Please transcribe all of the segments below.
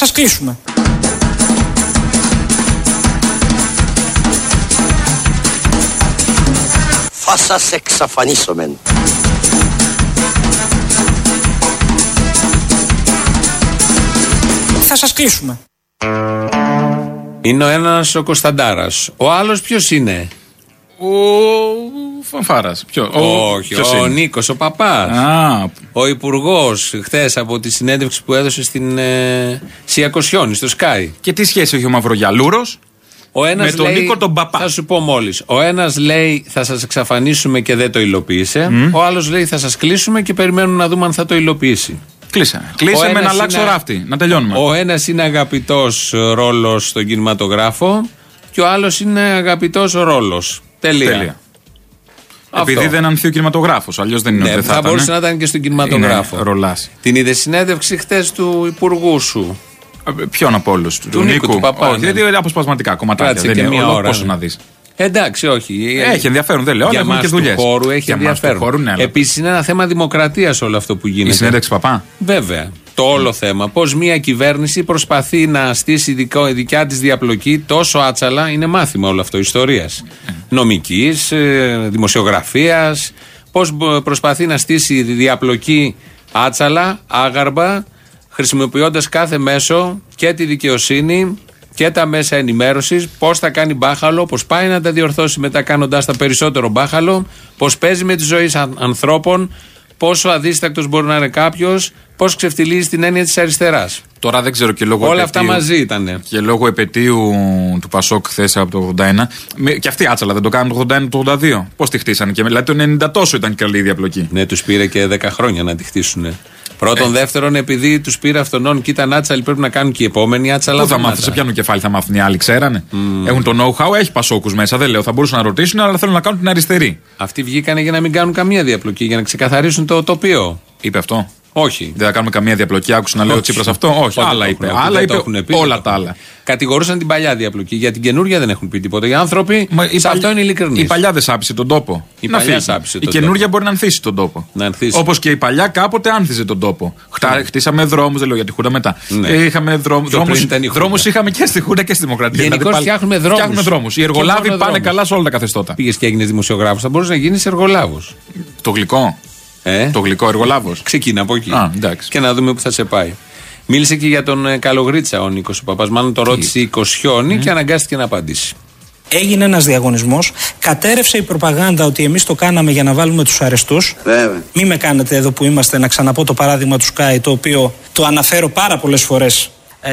σας κλείσουμε. Θα σας εξαφανίσομεν. Θα σας κλείσουμε. Είναι ο ένας ο Κωνσταντάρας. Ο άλλος ποιος είναι? Ο Φανφάρας. Όχι, ο Νίκος, ο Παπάς. Ο υπουργός χθες από τη συνέντευξη που έδωσε στην Σιακοσιόνη, στο Sky. Και τι σχέση έχει ο Μαυρογιαλούρος με τον Νίκο τον Παπά? Θα σου πω μόλις. Ο ένας λέει θα σας εξαφανίσουμε και δεν το υλοποίησε. Ο άλλος λέει θα σας κλείσουμε και περιμένουμε να δούμε αν θα το υλοποιήσει. Κλείσε με να αλλάξω ράφτη, να τελειώνουμε. Ο ένας είναι αγαπητός ρόλος στον κινηματογράφο και ο άλλος είναι αγαπητός ρόλος. Τελεία. Επειδή δεν ανθεί ο κινηματογράφος, αλλιώς δεν είναι. Θα μπορούσε να ήταν και στον κινηματογράφο. Ρολάς. Την είδε συνέντευξη χτες του υπουργού σου? Ποιον από όλους? Του Νίκου του Παπά. Όχι, γιατί είναι αποσπασματικά κομματάκια. Δεν είναι μία ώρα. Πόσο να δεις. Εντάξει, όχι. Έχει ενδιαφέρον, δεν λέω. Για αλλά εμάς και δουλειές. του χώρου έχει ενδιαφέρον. Ναι, επίσης είναι ένα θέμα δημοκρατίας όλο αυτό που γίνεται. Η συνέντευξη Παπά. Βέβαια. Το όλο θέμα. Πώς μια κυβέρνηση προσπαθεί να στήσει δικιά της διαπλοκή τόσο άτσαλα, είναι μάθημα όλο αυτό ιστορίας. Νομικής, δημοσιογραφίας. Πώς προσπαθεί να στήσει διαπλοκή άτσαλα, άγαρμπα, χρησιμοποιώντας κάθε μέσο και τη δικαιοσύνη και τα μέσα ενημέρωσης, πώς θα κάνει μπάχαλο, πώς πάει να τα διορθώσει μετά κάνοντας τα περισσότερο μπάχαλο, πώς παίζει με τη ζωή ανθρώπων, πόσο αδίστακτος μπορεί να είναι κάποιος, πώς ξεφτιλίζει την έννοια της αριστεράς. Τώρα δεν ξέρω και λόγω όλα αυτά μαζί ήτανε. Και λόγω επετείου του Πασόκ χθες από το 81. Και αυτοί άτσαλα δεν το κάνουν το 81 το 82. Πώς τη χτίσανε και δηλαδή το 90 τόσο ήταν καλή η διαπλοκή. Ναι, τους πήρε και 10 χρόνια να τη χτίσουνε. Πρώτον, δεύτερον, επειδή τους πήρε αυτονών και ήταν άτσαλοι, πρέπει να κάνουν και οι επόμενοι άτσαλα. Πού θα μάθουν, σε ποιανού κεφάλι θα μάθουν οι άλλοι, ξέρανε. Έχουν το know-how, έχει Πασόκους μέσα, δεν λέω, θα μπορούσαν να ρωτήσουν, αλλά θέλουν να κάνουν την αριστερή. Αυτοί βγήκανε για να μην κάνουν καμία διαπλοκή, για να ξεκαθαρίσουν το τοπίο. Είπε αυτό? Όχι. Δεν θα κάνουμε καμία διαπλοκή, άκουσα να λέει ο Τσίπρας αυτό. Όχι, άλλα είπε. Άλλα είπε όλα τα άλλα. Κατηγορούσαν την παλιά διαπλοκή. Για την καινούργια δεν έχουν πει τίποτα. Οι άνθρωποι σε αυτό είναι ειλικρινείς. Η παλιά δεν σάπισε τον τόπο. Η καινούργια μπορεί να ανθίσει τον τόπο. Όπως και η παλιά κάποτε άνθιζε τον τόπο. Χτίσαμε δρόμους, δεν λέω για τη Χούντα μετά. Είχαμε δρόμους, είχαμε και στη Χούντα και στη Δημοκρατία. Γενικώς φτιάχνουμε δρόμους. Οι εργολάβοι πάνε καλά σε όλα τα καθεστώτα. Πήγες και έγινες δημοσιογράφος, θα μπορούσε να γίνεις εργολάβος. Το γλυκό. Το γλυκό εργολάβος. Ξεκίνα από εκεί. Και να δούμε που θα σε πάει. Μίλησε και για τον Καλογρίτσα ο Νίκος ο Παπάς. Μάλλον το ρώτησε η Κοσιόνη και αναγκάστηκε να απαντήσει. Έγινε ένας διαγωνισμός. Κατέρευσε η προπαγάνδα ότι εμείς το κάναμε για να βάλουμε τους αρεστούς. Βέβαια. Μη με κάνετε εδώ που είμαστε να ξαναπώ το παράδειγμα του Sky, το οποίο το αναφέρω πάρα πολλές φορές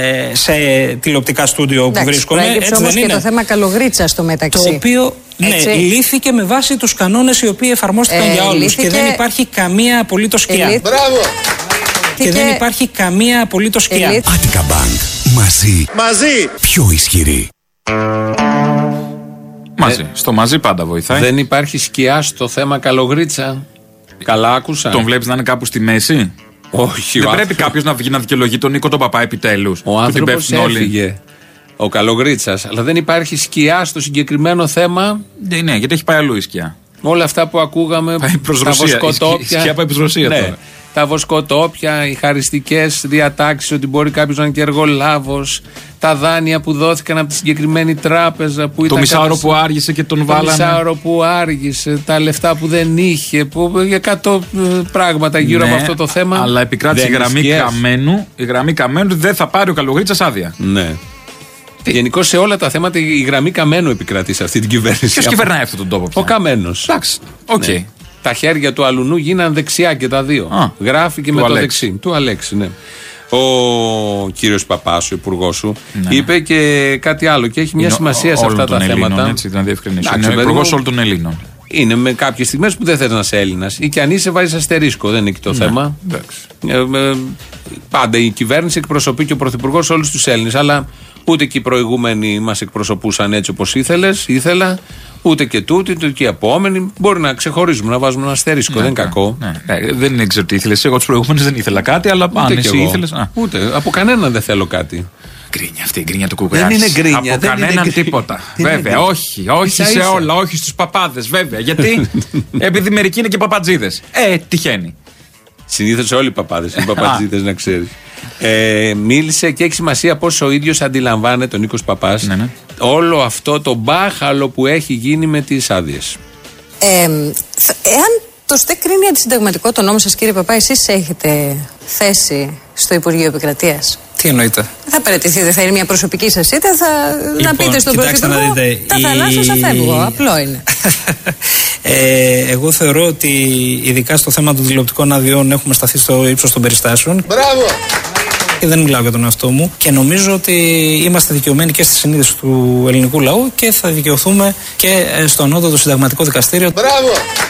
σε τηλεοπτικά στούντιο που βρίσκομαι. Έτσι όμως και το θέμα Καλογρίτσα στο μεταξύ. Το οποίο λύθηκε με βάση τους κανόνες οι οποίοι εφαρμόστηκαν για όλους. Και δεν υπάρχει καμία απολύτως σκιά. Μπράβο! Και δεν υπάρχει καμία απολύτως σκιά. Attica Bank. Μαζί. Πιο ισχυρή. Μαζί. Στο μαζί πάντα βοηθάει. Δεν υπάρχει σκιά στο θέμα Καλογρίτσα. Καλά άκουσα. Τον βλέπεις να είναι κάπου στη μέση? Όχι. Δεν πρέπει κάποιος να βγει να δικαιολογεί τον Νίκο τον Παπά επιτέλους? Ο άνθρωπος έφυγε. Ο Καλογρίτσας. Αλλά δεν υπάρχει σκιά στο συγκεκριμένο θέμα. Ναι, γιατί έχει πάει αλλού η σκιά. Όλα αυτά που ακούγαμε. Πάει προς Ρωσία. Η σκιά πάει προς Ρωσία τώρα. Τα βοσκοτόπια, οι χαριστικές διατάξεις ότι μπορεί κάποιος να είναι και εργολάβος, τα δάνεια που δόθηκαν από τη συγκεκριμένη τράπεζα που ήταν. Το μισάωρο που άργησε και τον βάλανε. Το μισάωρο που άργησε, τα λεφτά που δεν είχε, για 100 πράγματα γύρω από αυτό το θέμα. Αλλά επικράτησε η γραμμή καμένου δεν θα πάρει ο Καλογρίτσας άδεια. Ναι. Γενικώς σε όλα τα θέματα η γραμμή Καμένου επικρατεί σε αυτή την κυβέρνηση. Ποιος κυβερνάει αυτόν τον τόπο πια? Ο Καμένος. Εντάξει. Οκ. Ναι. Τα χέρια του αλουνού γίναν δεξιά και τα δύο. Γράφει και με το δεξί. Του Αλέξη, ναι. Ο κύριος Παπάς, ο υπουργός σου, είπε και κάτι άλλο και έχει μια σημασία σε αυτά τα θέματα. Έτσι, να διευκρινίσω. Είναι ο υπουργός όλων των Ελλήνων. Είναι με κάποιες στιγμές που δεν θες να είσαι Έλληνας. Ή και αν είσαι, βάζεις αστερίσκο. Δεν είναι εκεί το θέμα. Πάντα η κυβέρνηση εκπροσωπεί και ο πρωθυπουργός όλους τους Έλληνες. Αλλά ούτε και οι προηγούμενοι μας εκπροσωπούσαν έτσι όπως ήθελα. Ούτε και τούτοι, ούτε και οι επόμενοι. Μπορεί να ξεχωρίζουμε, να βάζουμε ένα αστερίσκο. Δεν είναι κακό. Δεν ξέρω τι ήθελες. Εγώ τους προηγούμενους δεν ήθελα κάτι, αλλά αν εσύ ήθελες. Ούτε. Από κανέναν δεν θέλω κάτι. Γκρίνια αυτή, η γκρίνια του Κουκουράτη. Δεν είναι γκρίνια. Από κανέναν τίποτα. Βέβαια, όχι σε όλα, όχι στους παπάδες, βέβαια. Γιατί? Επειδή μερικοί είναι και παπατζίδες. Τυχαίνει. Συνήθως όλοι οι παπάδες είναι παπατζίδες, να ξέρεις. Μίλησε και έχει σημασία πώς ο ίδιος αντιλαμβάνεται, ο Νίκος Παπάς, όλο αυτό το μπάχαλο που έχει γίνει με τις άδειες. Εάν το ΣΤΕ κρίνει αντισυνταγματικό το νόμο σας, κύριε Παπά, εσείς έχετε θέση στο Υπουργείο Επικρατείας? Τι εννοείτε? Θα παραιτηθείτε, θα είναι μια προσωπική σας ήττα, να πείτε στον Πρωθυπουργό τα θαλάσσια θα φεύγω, απλό είναι. Εγώ θεωρώ ότι ειδικά στο θέμα των τηλεοπτικών αδειών έχουμε σταθεί στο ύψος των περιστάσεων. Μπράβο! Και δεν μιλάω για τον εαυτό μου και νομίζω ότι είμαστε δικαιωμένοι και στη συνείδηση του ελληνικού λαού και θα δικαιωθούμε και στο ανώτατο συνταγματικό δικαστήριο. Μπράβο!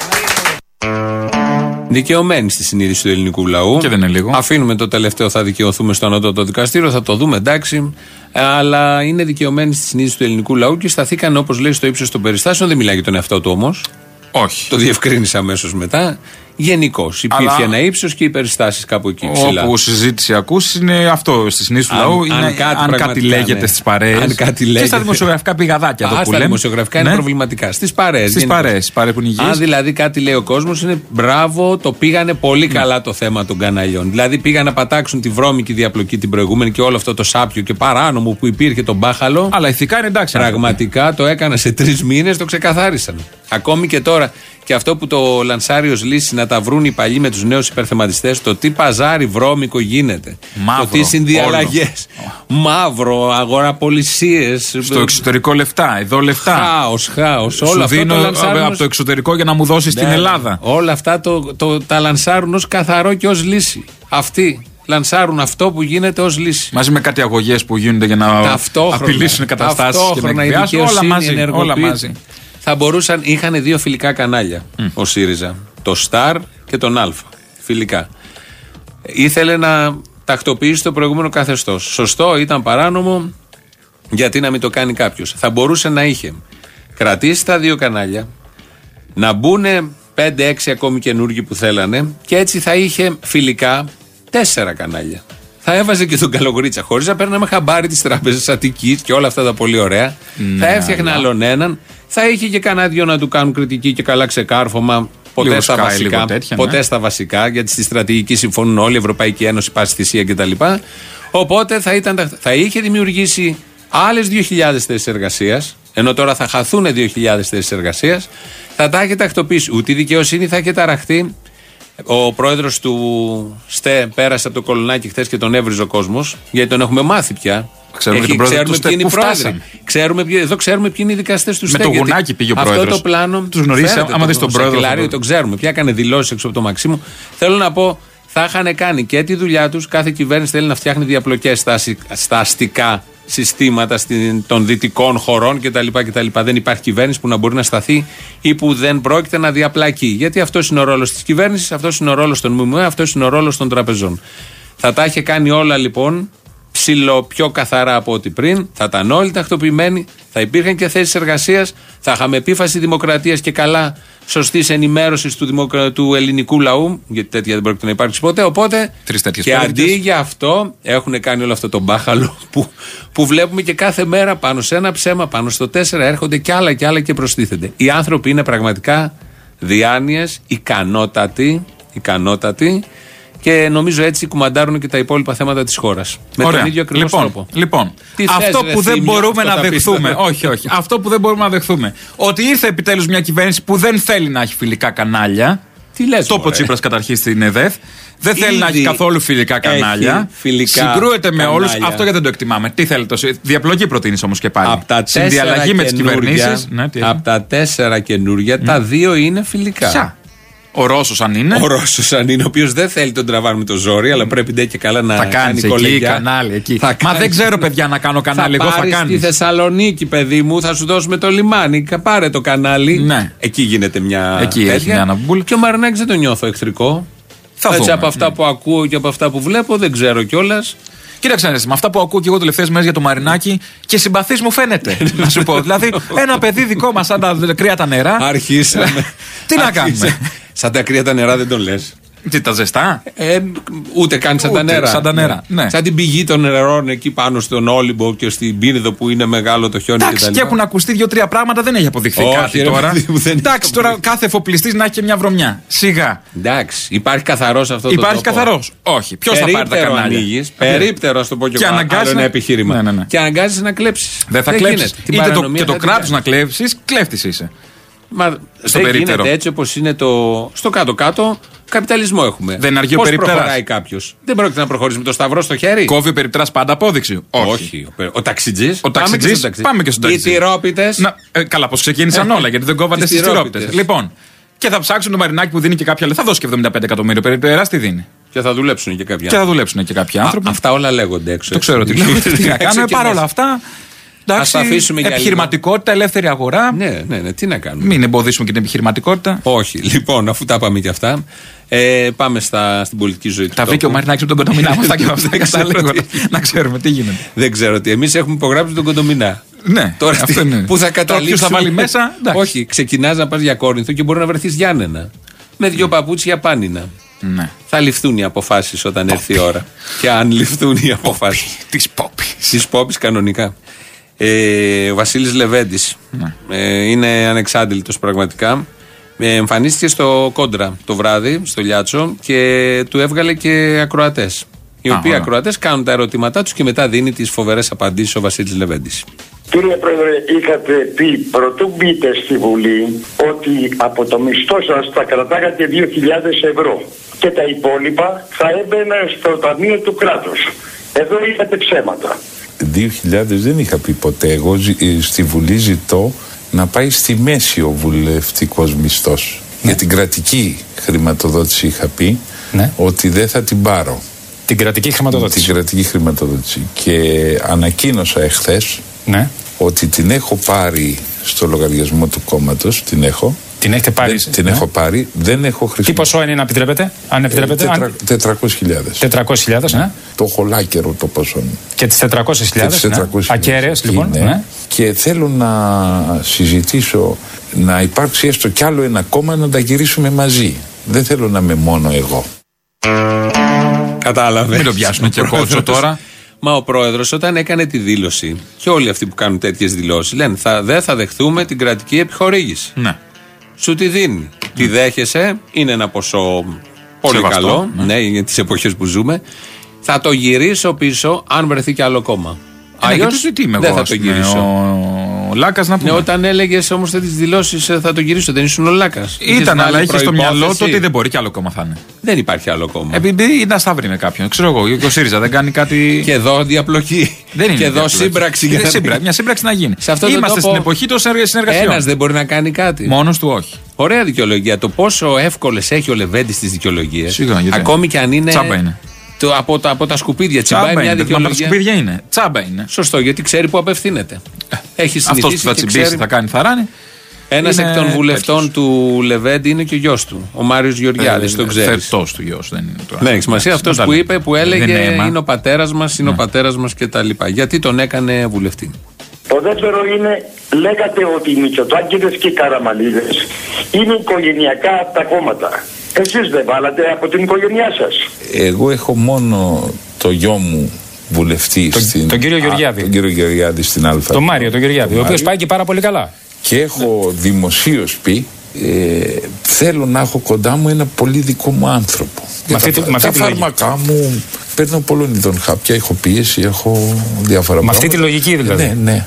Δικαιωμένοι στη συνείδηση του ελληνικού λαού. Και δεν είναι λίγο. Αφήνουμε το τελευταίο, θα δικαιωθούμε στο ανώτατο δικαστήριο, θα το δούμε, εντάξει. Αλλά είναι δικαιωμένοι στη συνείδηση του ελληνικού λαού και σταθήκαν, όπως λέει, στο ύψος των περιστάσεων. Δεν μιλάει για τον εαυτό του όμως. Όχι. Το διευκρίνησα αμέσως μετά. Γενικώς υπήρχε ένα ύψος και οι περιστάσεις κάπου εκεί ψηλά. Όπου συζήτηση ακούσει είναι αυτό στη συνείδηση του λαού. Αν κάτι λέγεται στις παρέες. Και στα δημοσιογραφικά πηγαδάκια εδώ που λέμε. Στα δημοσιογραφικά είναι προβληματικά. Στις παρέες. Στις παρέες που είναι υγιείς. Αν δηλαδή κάτι λέει ο κόσμος, είναι μπράβο, το πήγανε πολύ καλά το θέμα των καναλιών. Δηλαδή πήγαν να πατάξουν τη βρώμικη διαπλοκή την προηγούμενη και όλο αυτό το σάπιο και παράνομο που υπήρχε τον μπάχαλο. Αλλά ηθικά είναι εντάξει. Πραγματικά το έκανα σε 3 μήνες, το ξεκαθάρισαν. Ακόμη και τώρα. Και αυτό που το λανσάρει ως λύση να τα βρουν οι παλιοί με τους νέους υπερθεματιστές, το τι παζάρι βρώμικο γίνεται. Μαύρο, το τι συνδιαλλαγές. Μαύρο, αγοραπολισίες. Στο εξωτερικό λεφτά, εδώ λεφτά. Χάος. Όλα αυτά δίνω από το εξωτερικό για να μου δώσεις την Ελλάδα. Όλα αυτά τα λανσάρουν ως καθαρό και ως λύση. Αυτοί λανσάρουν αυτό που γίνεται ως λύση. Μαζί με κάτι αγωγές που γίνονται για να απειλήσουν καταστάσεις και να εκβιάσουν. Όλα μαζί. Θα μπορούσαν, είχαν 2 φιλικά κανάλια ο ΣΥΡΙΖΑ, το Σταρ και τον Α. Φιλικά. Ήθελε να τακτοποιήσει το προηγούμενο καθεστώς. Σωστό, ήταν παράνομο, γιατί να μην το κάνει κάποιος. Θα μπορούσε να είχε κρατήσει τα 2 κανάλια, να μπουν 5-6 ακόμη καινούργοι που θέλανε και έτσι θα είχε φιλικά 4 κανάλια. Θα έβαζε και τον Καλογρίτσα χωρίς να παίρναμε χαμπάρι της Τράπεζας Αττικής και όλα αυτά τα πολύ ωραία. Θα έφτιαχνε άλλον έναν. Θα είχε και κανένα 2 να του κάνουν κριτική και καλά ξεκάρφωμα. Ποτέ στα βασικά. Ποτέ στα βασικά, γιατί στη στρατηγική συμφωνούν όλοι, η Ευρωπαϊκή Ένωση, πάση θυσία κτλ. Οπότε θα είχε δημιουργήσει άλλες 2.000 θέσεις εργασίας, ενώ τώρα θα χαθούν 2.000 θέσεις εργασίας. Θα τα είχε τακτοποιήσει. Ούτε η δικαιοσύνη θα είχε ταραχτεί. Ο πρόεδρος του ΣΤΕ πέρασε από το Κολονάκι χθες και τον έβριζε ο κόσμος, γιατί τον έχουμε μάθει πια. Ξέρουμε ποιοι είναι οι πρόεδροι. Εδώ ξέρουμε ποιοι είναι οι δικαστές του ΣΤΕ. Με το γουνάκι πήγε ο πρόεδρος. Αυτό το πλάνο. Τους γνωρίζει, άμα δεις τον πρόεδρο. Το ξέρουμε. Πια έκανε δηλώσεις έξω από το Μαξίμου. Θέλω να πω, θα είχαν κάνει και τη δουλειά τους. Κάθε κυβέρνηση θέλει να φτιάχνει διαπλοκές στα αστικά συστήματα των δυτικών χωρών κτλ. Δεν υπάρχει κυβέρνηση που να μπορεί να σταθεί ή που δεν πρόκειται να διαπλακεί. Γιατί αυτός είναι ο ρόλος της κυβέρνησης, αυτός είναι ο ρόλος των ΜΜΕ, αυτός είναι ο ρόλος των τραπεζών. Θα τα είχε κάνει όλα λοιπόν πιο καθαρά από ό,τι πριν, θα ήταν όλοι τακτοποιημένοι, θα υπήρχαν και θέσεις εργασίας, θα είχαμε επίφαση δημοκρατίας και καλά σωστής ενημέρωσης του ελληνικού λαού, γιατί τέτοια δεν πρόκειται να υπάρξει ποτέ. Οπότε και αντί για αυτό έχουν κάνει όλο αυτό το μπάχαλο που βλέπουμε και κάθε μέρα πάνω σε ένα ψέμα, πάνω στο 4 έρχονται κι άλλα και προστίθενται. Οι άνθρωποι είναι πραγματικά διάνοιες, ικανότατοι. Και νομίζω έτσι κουμαντάρουν και τα υπόλοιπα θέματα της χώρας. Με τον ίδιο ακριβώς τρόπο. Λοιπόν, αυτό που δεν μπορούμε να δεχθούμε. Όχι. Αυτό που δεν μπορούμε να δεχθούμε. Ότι ήρθε επιτέλους μια κυβέρνηση που δεν θέλει να έχει φιλικά κανάλια. Τι λες, το είπε ο Τσίπρας καταρχήν στην ΕΔΕΘ. Δεν θέλει να έχει καθόλου φιλικά κανάλια. Συγκρούεται με όλους. Αυτό γιατί δεν το εκτιμάμε. Τι θέλετε, διαπλοκή προτείνεις όμως και πάλι. Συνδιαλλαγή με τις κυβερνήσεις. Από τα 4 καινούργια, τα 2 είναι φιλικά. Ποια? Ο Ρώσος αν είναι. Ο οποίος δεν θέλει τον τραβάρ με το ζόρι, αλλά πρέπει ντε και καλά να κάνει κολεγιά. Κανάλι εκεί. Μα δεν ξέρω, παιδιά, να κάνω κανάλι. Εγώ θα κάνω. Στη Θεσσαλονίκη, παιδί μου, θα σου δώσουμε το λιμάνι. Πάρε το κανάλι. Ναι. Εκεί γίνεται μια. Εκεί έχει μια αναμπούλ. Και ο Μαρινάκης δεν το νιώθω εχθρικό. Έτσι από αυτά που ακούω και από αυτά που βλέπω, δεν ξέρω κιόλας. Κοίταξε, με αυτά που ακούω και εγώ τελευταίες μέρες για το Μαρινάκη και συμπαθής μου φαίνεται. Να σου πω. Δηλαδή, ένα παιδί δικό μας, σαν τα κρύα τα νερά. Αρχίσαμε. Τι να κάνουμε. Σαν τα κρύα τα νερά δεν το λες. Τι, τα ζεστά? Ούτε καν σαν τα νερά. Σαν τα νερά. Ναι. Σαν την πηγή των νερών εκεί πάνω στον Όλυμπο και στην Πίνιδο που είναι μεγάλο το χιόνι. Εντάξει, και έχουν ακουστεί 2-3 πράγματα, δεν έχει αποδειχθεί κάτι τώρα. Εντάξει, τώρα κάθε εφοπλιστής να έχει και μια βρωμιά. Σιγά. Εντάξει, υπάρχει καθαρός αυτό το τόπο. Υπάρχει καθαρός. Όχι. Ποιος θα πάρει τα κανάλια? Περίπτερο, α το πω και εγώ. Άλλο ένα επιχείρημα. Ναι. Και αναγκάζεσαι να κλέψεις. Δεν θα κλέψεις. Είτε και το κράτος να κλέψεις, κλέφτης είσαι. Μα δεν γίνεται έτσι όπως είναι στο κάτω-κάτω. Καπιταλισμό έχουμε. Δεν αργεί ο περιπτεράς. Πώς προχωράει κάποιος? Δεν πρόκειται να προχωρήσει με το σταυρό στο χέρι. Κόβει ο περιπτεράς πάντα απόδειξη? Όχι. Ο ταξιτζής. Πάμε και στον ταξιτζή. Οι τυρόπιτες. Καλά, πως ξεκίνησαν όλα, γιατί δεν κόβατε στις τυρόπιτες. Λοιπόν, και θα ψάξουν το Μαρινάκι που δίνει και κάποια λεφτά. Θα δώσει και 75 εκατομμύρια. Περιπτεράς τι δίνει? Και θα δουλέψουν και κάποιοι άνθρωποι. Αυτά όλα λέγονται έξω. Το ξέρω τι λέγονται. Τι να κάνουμε παρόλα αυτά. Εντάξει, επιχειρηματικότητα, ελεύθερη αγορά. Ναι, τι να κάνουμε. Μην εμποδίσουμε και την επιχειρηματικότητα. Όχι. Λοιπόν, αφού τα πάμε και αυτά, πάμε στην πολιτική ζωή του. Τα βρήκε ο Μαρινάκης με τον Κοντομινά. Αυτά και αυτά να ξέρουμε τι γίνεται. Δεν ξέρω τι. Εμείς έχουμε υπογράψει τον Κοντομινά. Ναι, τώρα πού θα καταλήξουμε? Ποιος θα βάλει μέσα? Όχι, ξεκινάς να πας για Κόρινθο και μπορεί να βρεθείς Γιάννενα. Με 2 παπούτσια πάνινα. Ναι. Θα ληφθούν οι αποφάσεις όταν έρθει η ώρα. Και αν ληφθούν οι αποφάσεις. Της Πόπης κανονικά. Ο Βασίλης Λεβέντης είναι ανεξάντλητος πραγματικά. Εμφανίστηκε στο Κόντρα το βράδυ στο Λιάτσο και του έβγαλε και ακροατές. Οι οποίοι ακροατές κάνουν τα ερωτήματά τους και μετά δίνει τις φοβερές απαντήσεις ο Βασίλης Λεβέντης. Κύριε Πρόεδρε, είχατε πει πρωτού μπείτε στη Βουλή ότι από το μισθό σας θα κρατάγατε 2.000 ευρώ και τα υπόλοιπα θα έμπαιναν στο ταμείο του κράτους. Εδώ είχατε ψέματα. 2.000 δεν είχα πει ποτέ. Εγώ στη Βουλή ζητώ να πάει στη μέση ο βουλευτικός μισθός. Για την κρατική χρηματοδότηση είχα πει ότι δεν θα την πάρω. Την κρατική χρηματοδότηση. Την κρατική χρηματοδότηση. Και ανακοίνωσα εχθές ότι την έχω πάρει στο λογαριασμό του κόμματος. Την έχω. Την έχετε πάρει? Την έχω πάρει, δεν έχω χρησιμοποιήσει. Τι ποσό είναι να επιτρέπετε? Αν επιτρέπετε. 400.000. 400.000, ναι. Το έχω λάκερο το ποσό. Και τις 400.000. Ακέραιες λοιπόν. Ναι. Και θέλω να συζητήσω να υπάρξει έστω κι άλλο ένα κόμμα να τα γυρίσουμε μαζί. Δεν θέλω να είμαι μόνο εγώ. Κατάλαβε. Μην το πιάσουμε και κότσο τώρα. Μα ο πρόεδρος όταν έκανε τη δήλωση, και όλοι αυτοί που κάνουν τέτοιες δηλώσεις λένε δεν θα δεχθούμε την κρατική επιχορήγηση. Ναι. Σου τη δίνει. Τη δέχεσαι, είναι ένα ποσό πολύ καλό, για τις εποχές που ζούμε. Θα το γυρίσω πίσω αν βρεθεί κι άλλο κόμμα. Αλλιώς δεν θα το γυρίσω. Ο Λάκας να πούμε. Όταν έλεγες όμως τις δηλώσεις θα το γυρίσω, δεν ήσουν ο Λάκας? Ήταν, αλλά είχε στο μυαλό το ότι δεν μπορεί κι άλλο κόμμα θα είναι. Δεν υπάρχει άλλο κόμμα. Επειδή είναι ασταύρι με κάποιον. Ξέρω εγώ, ο ΣΥΡΙΖΑ δεν κάνει κάτι. Και εδώ διαπλοκή. Δεν είναι. Και εδώ σύμπραξη. Μια σύμπραξη να γίνει. Είμαστε στην εποχή των συνεργασιών. Ένας δεν μπορεί να κάνει κάτι. Μόνος του όχι. Ωραία δικαιολογία. Το πόσο εύκολες έχει ο Λεβέντης τις δικαιολογίες. Ακόμη κι αν είναι. Τσάμπα είναι. Από τα σκουπίδια τσιμπάει μια δικαιολογία. Τα σκουπίδια είναι. Τσάμπα είναι. Σωστό, γιατί ξέρει που απευθύνεται. Έχει συνηθίσει. Αυτός που θα τσιμπήσει θα κάνει θαράνι. Ένας εκ των βουλευτών του Λεβέντη είναι και ο γιος του, ο Μάριος Γεωργιάδης. Τον ξέρεις. Θετός του γιος, δεν είναι τώρα. Ναι, έχει σημασία. Αυτός που είπε, που έλεγε είναι ο πατέρας μας, είναι ο πατέρας μας κτλ. Γιατί τον έκανε βουλευτή. Το δεύτερο είναι, λέγατε ότι οι Μητσοτάκηδες και οι Καραμανλίδες είναι οικογενειακά από τα κόμματα. Εσείς δεν βάλατε από την οικογένειά σας? Εγώ έχω μόνο το γιο μου βουλευτή τον κύριο Γεωργιάδη. Τον κύριο Γεωργιάδη στην Α. Τον Μάριο τον Γεωργιάδη, ο οποίος πάει και πάρα πολύ καλά. Και έχω δημοσίως πει, θέλω να έχω κοντά μου ένα πολύ δικό μου άνθρωπο. Τα φάρμακά μου, παίρνω πολλών ειδών χάπια, έχω πίεση, έχω διάφορα πράγματα. Με αυτή τη λογική δηλαδή. Ναι.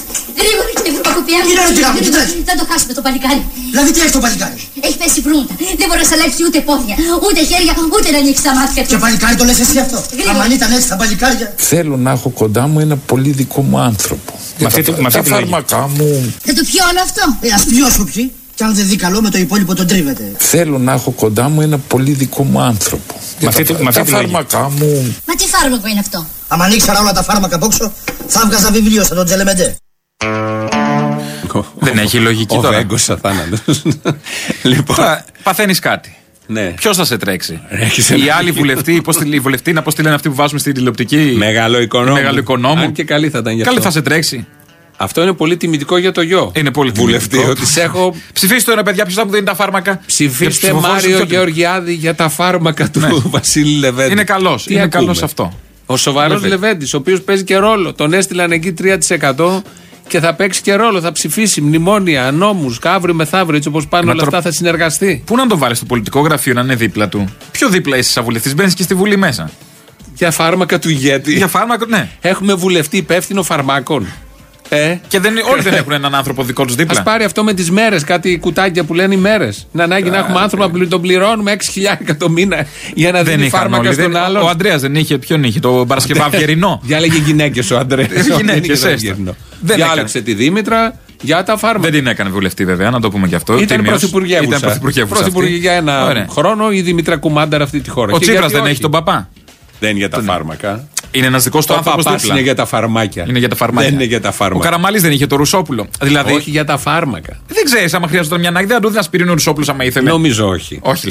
Θα το χάσουμε το παλικάρι. Δηλαδή τι έχει το παλικάρι? Έχει πέσει βρούντα. Δεν μπορεί να σαλέψει ούτε πόδια, ούτε χέρια, ούτε να ανοίξει τα μάτια του. Και παλικάρι το λες εσύ αυτό? Αν ήταν έτσι τα παλικάρια. Θέλω να έχω κοντά μου ένα πολύ δικό μου άνθρωπο. Τα φάρμακά μου. Θα το πιω όλο αυτό. Ας πιω σου πιει. Κι αν δεν δει καλό με το υπόλοιπο τον τρίβεται. Θέλω να έχω κοντά μου ένα πολύ δικό μου άνθρωπο. Τα φάρμακά μου. Μα τι φάρμακο είναι αυτό? Αν ανοίξαρα όλα τα φάρμακα απόξω, θα έβγαζα βιβλίο σαν τον Τζελεμεντέ. Δεν έχει λογική τώρα. Ο Βέγκος αθάνατος. Λοιπόν, παθαίνεις κάτι. Ναι. Ποιος θα σε τρέξει? Οι άλλοι βουλευτοί, να πώς τη λένε αυτοί που βάζουμε στην τηλεοπτική. Μεγαλοοικονόμου. Αν και καλή θα ήταν γι' αυτό. Καλή θα σε τρέξει. Αυτό είναι πολύ τιμητικό για το γιο. Είναι πολύ βουλευτή. Ότι έχω... Ψηφίστε ένα παιδιά, ποιος θα μου δίνει τα φάρμακα. Ψηφίστε Μάριο Γεωργιάδη για τα φάρμακα του Βασίλη Λεβέντη. Είναι καλός. Είναι καλός αυτό. Ο σοβαρός Λεβέντης, ο οποίος παίζει και ρόλο. Τον έστειλαν εκεί 3% και θα παίξει και ρόλο. Θα ψηφίσει μνημόνια, νόμους, αύριο μεθαύριο, έτσι όπως πάνε όλα αυτά θα συνεργαστεί. Πού να τον βάλει στο πολιτικό γραφείο να είναι δίπλα του. Πιο δίπλα είσαι σαν βουλευτής, μπαίνεις και στη Βουλή μέσα. Για φάρμακα του ηγέτη. Για φάρμακα, ναι. Έχουμε βουλευτή υπεύθυνο φαρμάκων. Και όλοι δεν έχουν έναν άνθρωπο δικό του δίπλα. Ας πάρει αυτό με τις μέρες, κάτι κουτάκια που λένε οι μέρες. Είναι ανάγκη να έχουμε άνθρωπο που τον πληρώνουμε 6.000 το μήνα για να δίνει φάρμακα στον άλλον. Ο Ανδρέας δεν είχε, ποιον είχε, το Παρασκευαυγερινό. Διάλεγε γυναίκες ο Ανδρέας. Γυναίκες, διάλεξε τη Δήμητρα για τα φάρμακα. Δεν την έκανε βουλευτή βέβαια, να το πούμε και αυτό. Ήταν πρωθυπουργεύουσα. Πρωθυπουργή για ένα χρόνο η Δήμητρα κουμάνταρα αυτή τη χώρα. Ο Τσίπρας δεν έχει τον παπά. Δεν είναι για τα φάρμακα. Είναι ένας δικός του άνθρωπος δίπλα. Είναι για τα φαρμάκια. Είναι για τα φαρμάκια. Δεν είναι για τα φάρμακα. Ο Καραμαλής δεν είχε το Ρουσόπουλο. Δηλαδή... Όχι για τα φάρμακα. Δεν ξέρεις, άμα χρειάζονταν μια ανάγκη, δεν θα του δίνει ο Ρουσόπουλος άμα ήθελε. Νομίζω όχι. Όχι.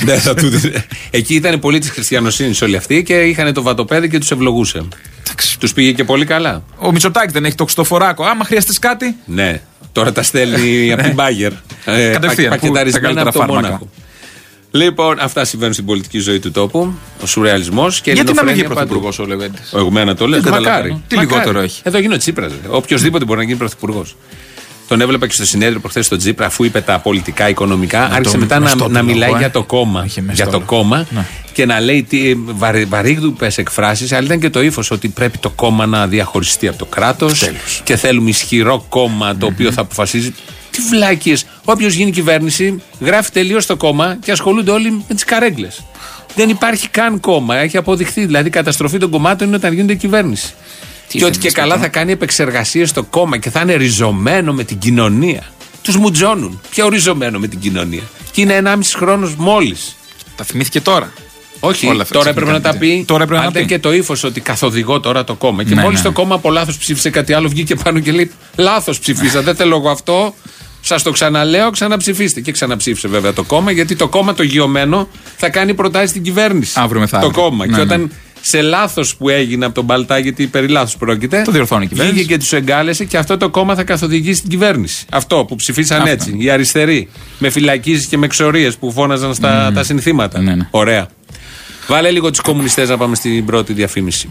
Εκεί ήταν πολύ της χριστιανοσύνης όλοι αυτοί και είχαν το βατοπέδι και τους ευλογούσε. Τους πήγε και πολύ καλά. Ο Μητσοτάκης δεν έχει το Χριστοφοράκο. Άμα χρειαστείς κάτι. Ναι. Τώρα τα στέλνει από την Μπάγερ. Κατευθείαν. Πακεταρισμένα από το Μόναχο. Λοιπόν, αυτά συμβαίνουν στην πολιτική ζωή του τόπου. Ο σουρεαλισμός και η γιατί να μην γίνει πρωθυπουργός ο Λεβέντης. Εγωμένα το λέω. Μακάρι. Τι λιγότερο έχει. Εδώ γίνει ο Τσίπρας. Οποιοδήποτε μπορεί να γίνει πρωθυπουργός. Τον έβλεπα και στο συνέδριο προχθές στον Τσίπρα, αφού είπε τα πολιτικά, οικονομικά. Άρχισε μετά να μιλάει για το κόμμα. Για το κόμμα και να λέει βαρύγδουπες εκφράσεις. Αλλά ήταν και το ύφος ότι πρέπει το κόμμα να διαχωριστεί από το κράτος και θέλουμε ισχυρό κόμμα το οποίο θα αποφασίζει. Τι βλάκιες. Όποιος γίνει κυβέρνηση, γράφει τελείως το κόμμα και ασχολούνται όλοι με τις καρέγκλες. Δεν υπάρχει καν κόμμα. Έχει αποδειχθεί. Δηλαδή, η καταστροφή των κομμάτων είναι όταν γίνεται κυβέρνηση. Και ότι και καλά θα κάνει επεξεργασίες στο κόμμα και θα είναι ριζωμένο με την κοινωνία. Τους μουτζώνουν. Πιο ριζωμένο με την κοινωνία. Και είναι 1,5 χρόνος μόλις. Τα θυμήθηκε τώρα. Όχι, τώρα έπρεπε να τα πει. Αν ήταν και το ύφος ότι καθοδηγώ τώρα το κόμμα. Και μόλις το κόμμα από λάθος ψήφισε κάτι άλλο, βγήκε πάνω και λέει: λάθος ψηφίσα. Δεν θέλω εγώ αυτό. Σας το ξαναλέω, ξαναψηφίστε. Και ξαναψήφισε βέβαια το κόμμα, γιατί το κόμμα το γειωμένο θα κάνει προτάσεις στην κυβέρνηση. Αύριο μεθαύριο. Το κόμμα. Και όταν σε λάθος που έγινε από τον Μπαλτά, γιατί περί λάθος πρόκειται, το διορθώνει η κυβέρνηση. Βγήκε και τους εγκάλεσε και αυτό το κόμμα θα καθοδηγήσει την κυβέρνηση. Αυτό που ψηφίσαν έτσι. Οι αριστεροί. Με φυλακίσεις και με εξορίες που φώναζαν στα συνθήματα. Ωραία. Βάλε λίγο τους κομμουνιστές να πάμε στην πρώτη διαφήμιση.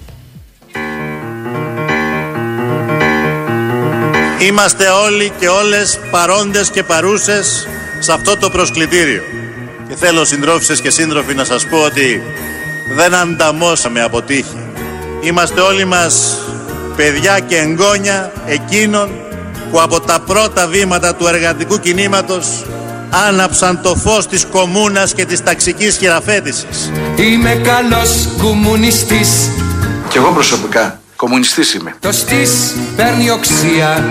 Είμαστε όλοι και όλες παρόντες και παρούσες σε αυτό το προσκλητήριο. Και θέλω συντρόφισσες και σύντροφοι να σας πω ότι δεν ανταμώσαμε από τύχη. Είμαστε όλοι μας παιδιά και εγγόνια εκείνων που από τα πρώτα βήματα του εργατικού κινήματος άναψαν το φως της κομμούνας και της ταξικής χειραφέτησης. Είμαι καλός κομμουνιστής. Κι εγώ προσωπικά κομμουνιστής είμαι. Το στης παίρνει οξία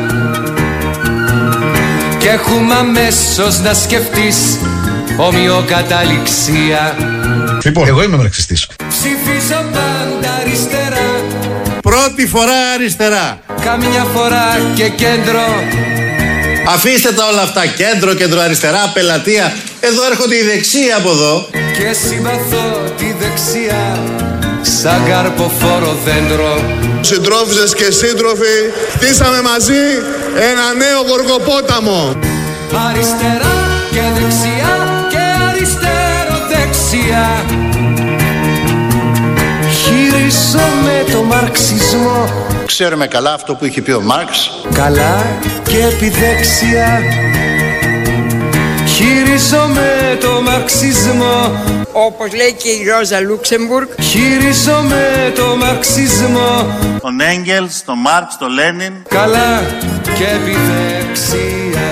και έχουμε αμέσως να σκεφτείς ομοιοκαταληξία. Λοιπόν, εγώ είμαι μαρξιστής. Ψηφίζω πάντα αριστερά. Πρώτη φορά αριστερά. Καμιά φορά και κέντρο. Αφήστε τα όλα αυτά, κέντρο, κεντροαριστερά, πελατεία. Εδώ έρχονται οι δεξιοί από εδώ. Και συμπαθώ τη δεξιά σαν καρποφόρο δέντρο. Συντρόφισσες και σύντροφοι, χτίσαμε μαζί ένα νέο γοργοπόταμο. Αριστερά και δεξιά και αριστεροδεξιά. Χειρίζομαι το μαρξισμό. Ξέρουμε καλά αυτό που είχε πει ο Μάρξ. Καλά και επιδέξια. Χειρίζομαι το μαρξισμό. Όπως λέει και η Ρόζα Λούξεμπουργκ. Χειρίζομαι το μαρξισμό. Τον Έγγελς, τον Μάρξ, τον Λένιν. Καλά και επιδέξια.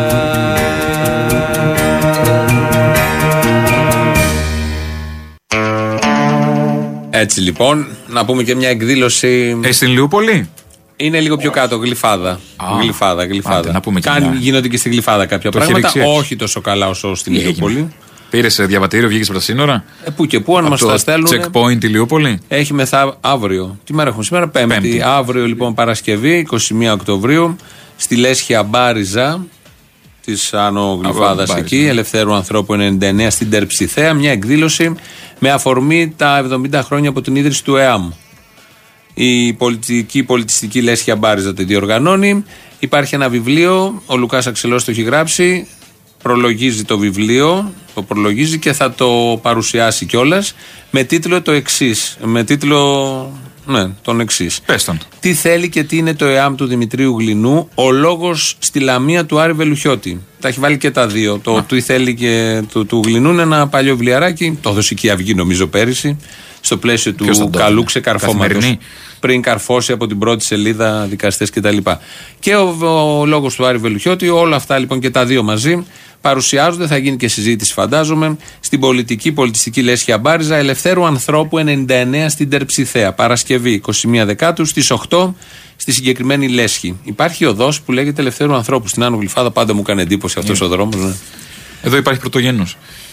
Έτσι λοιπόν, να πούμε και μια εκδήλωση. Στην Λιούπολη. Είναι λίγο πιο κάτω, Γλυφάδα. Γλυφάδα. Να πούμε και γίνονται και στη Γλυφάδα κάποια πράγματα. Όχι τόσο καλά όσο στην Λιούπολη. Πήρε διαβατήριο, βγήκε από τα σύνορα. Πού και πού, αν μας τα στέλνουν. Checkpoint η Λιούπολη. Έχει αύριο. Τι μέρα έχουμε σήμερα, Πέμπτη. Αύριο λοιπόν Παρασκευή, 21 Οκτωβρίου, στη Λέσχια Μπάριζα της Άνω Γλυφάδας εκεί, Ελευθέρου Ανθρώπου 99 στην Τερψιθέα. Μια εκδήλωση με αφορμή τα 70 χρόνια από την ίδρυση του ΕΑΜ. Η πολιτιστική λέσχη Αμπάριζα το διοργανώνει. Υπάρχει ένα βιβλίο, ο Λουκάς Αξελός το έχει γράψει, προλογίζει το βιβλίο, το προλογίζει και θα το παρουσιάσει κιόλας με τίτλο το εξής. Με τίτλο, τον εξής. Πες τον. Τι θέλει και τι είναι το ΕΑΜ του Δημητρίου Γλινού, ο λόγος στη Λαμία του Άρη Βελουχιώτη. Τα έχει βάλει και τα δύο. Το τι θέλει και του Γλινού είναι ένα παλιό βιβλιαράκι, το έδωσε και η Αυγή νομίζω πέρυσι, στο πλαίσιο του καλού ξεκαρφώματος. Πριν καρφώσει από την πρώτη σελίδα δικαστές κτλ. Και ο λόγος του Άρη Βελουχιώτη, όλα αυτά λοιπόν και τα δύο μαζί παρουσιάζονται, θα γίνει και συζήτηση φαντάζομαι, στην πολιτιστική λέσχη Αμπάριζα Ελευθέρου Ανθρώπου 99 στην Τερψιθέα. Παρασκευή 21 Δεκάτου στις 8 στη συγκεκριμένη λέσχη. Υπάρχει οδός που λέγεται Ελευθέρου Ανθρώπου στην Άνω Γλυφάδα, πάντα μου έκανε εντύπωση αυτός ο δρόμος. Ναι. Εδώ υπάρχει πρωτογένους.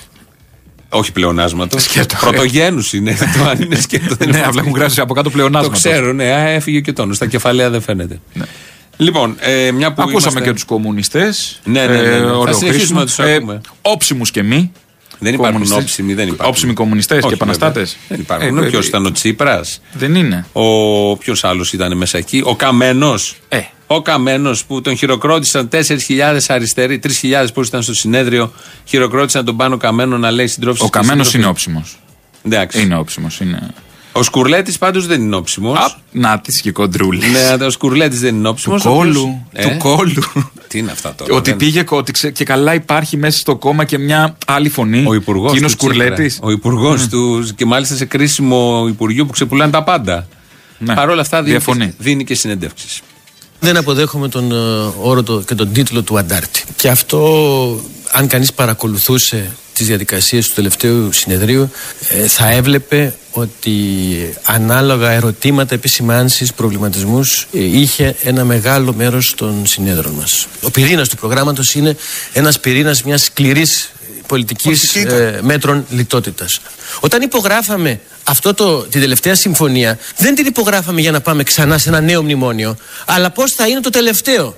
Όχι πλεονάσματος. Πρωτογένους είναι. Το αν είναι σκέτο. Ναι, απλά έχουν γράψει από κάτω πλεονάσματος. Το ξέρω, ναι, έφυγε και τόνος. Στα κεφαλαία δεν φαίνεται. Ναι. Λοιπόν, μια που ακούσαμε και τους κομμουνιστές. Ναι. Θα συνεχίσουμε να τους ακούμε. Όψιμους και μη. Δεν υπάρχουν όψιμοι, δεν υπάρχουν. Όψιμοι κομμουνιστές και επαναστάτες. Δεν υπάρχουν. Ποιος ήταν ο Τσίπρας? Δεν είναι. Ποιος άλλος ήταν μέσα εκεί? Ο Καμένος. Ο Καμένος που τον χειροκρότησαν 4.000 αριστεροί, 3.000 που ήταν στο συνέδριο, χειροκρότησαν τον Πάνο Καμένο να λέει συντρόφισσες. Ο Καμένος είναι όψιμος. Εντάξει. Είναι όψιμος. Είναι... Ο Σκουρλέτης πάντως δεν είναι όψιμος. Να της και κοντρούλης. Ναι, ο Σκουρλέτης δεν είναι όψιμος. Του κόλου. Τι είναι αυτά τώρα? Ότι πήγε και καλά υπάρχει μέσα στο κόμμα και μια άλλη φωνή. Ο υπουργός. Και είναι ο Σκουρλέτης. Ο υπουργός του και μάλιστα σε κρίσιμο υπουργείο που ξεπουλάνε τα πάντα. Παρ' όλα αυτά δίνει και συνεντεύξεις. Δεν αποδέχομαι τον όρο και τον τίτλο του αντάρτη. Και αυτό, αν κανείς παρακολουθούσε τις διαδικασίες του τελευταίου συνεδρίου, θα έβλεπε ότι ανάλογα ερωτήματα, επισημάνσεις, προβληματισμούς είχε ένα μεγάλο μέρος των συνέδρων μας. Ο πυρήνας του προγράμματος είναι ένας πυρήνας μιας σκληρής πολιτικής μέτρων λιτότητας. Όταν υπογράφαμε την τελευταία συμφωνία, δεν την υπογράφαμε για να πάμε ξανά σε ένα νέο μνημόνιο, αλλά πώς θα είναι το τελευταίο.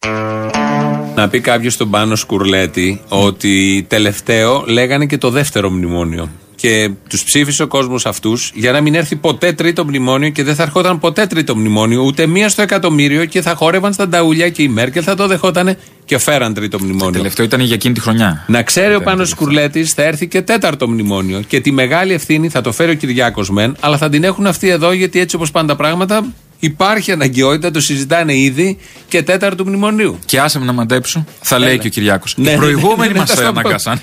Να πει κάποιος στον Πάνο Σκουρλέτη ότι τελευταίο λέγανε και το δεύτερο μνημόνιο. Και τους ψήφισε ο κόσμος αυτούς για να μην έρθει ποτέ τρίτο μνημόνιο και δεν θα ερχόταν ποτέ τρίτο μνημόνιο, ούτε μία στο εκατομμύριο και θα χόρευαν στα νταούλια και η Μέρκελ θα το δεχότανε και φέραν τρίτο μνημόνιο. Το τελευταίο ήταν για εκείνη τη χρονιά. Να ξέρει ο Πάνος Σκουρλέτης θα έρθει και τέταρτο μνημόνιο και τη μεγάλη ευθύνη θα το φέρει ο Κυριάκος μεν, αλλά θα την έχουν αυτοί εδώ γιατί έτσι όπως πάνε τα πράγματα. Υπάρχει αναγκαιότητα, το συζητάνε ήδη και τέταρτου μνημονίου. Και άσε με να μαντέψω, θα λέει και ο Κυριάκος. Οι προηγούμενοι μας αναγκάσαν.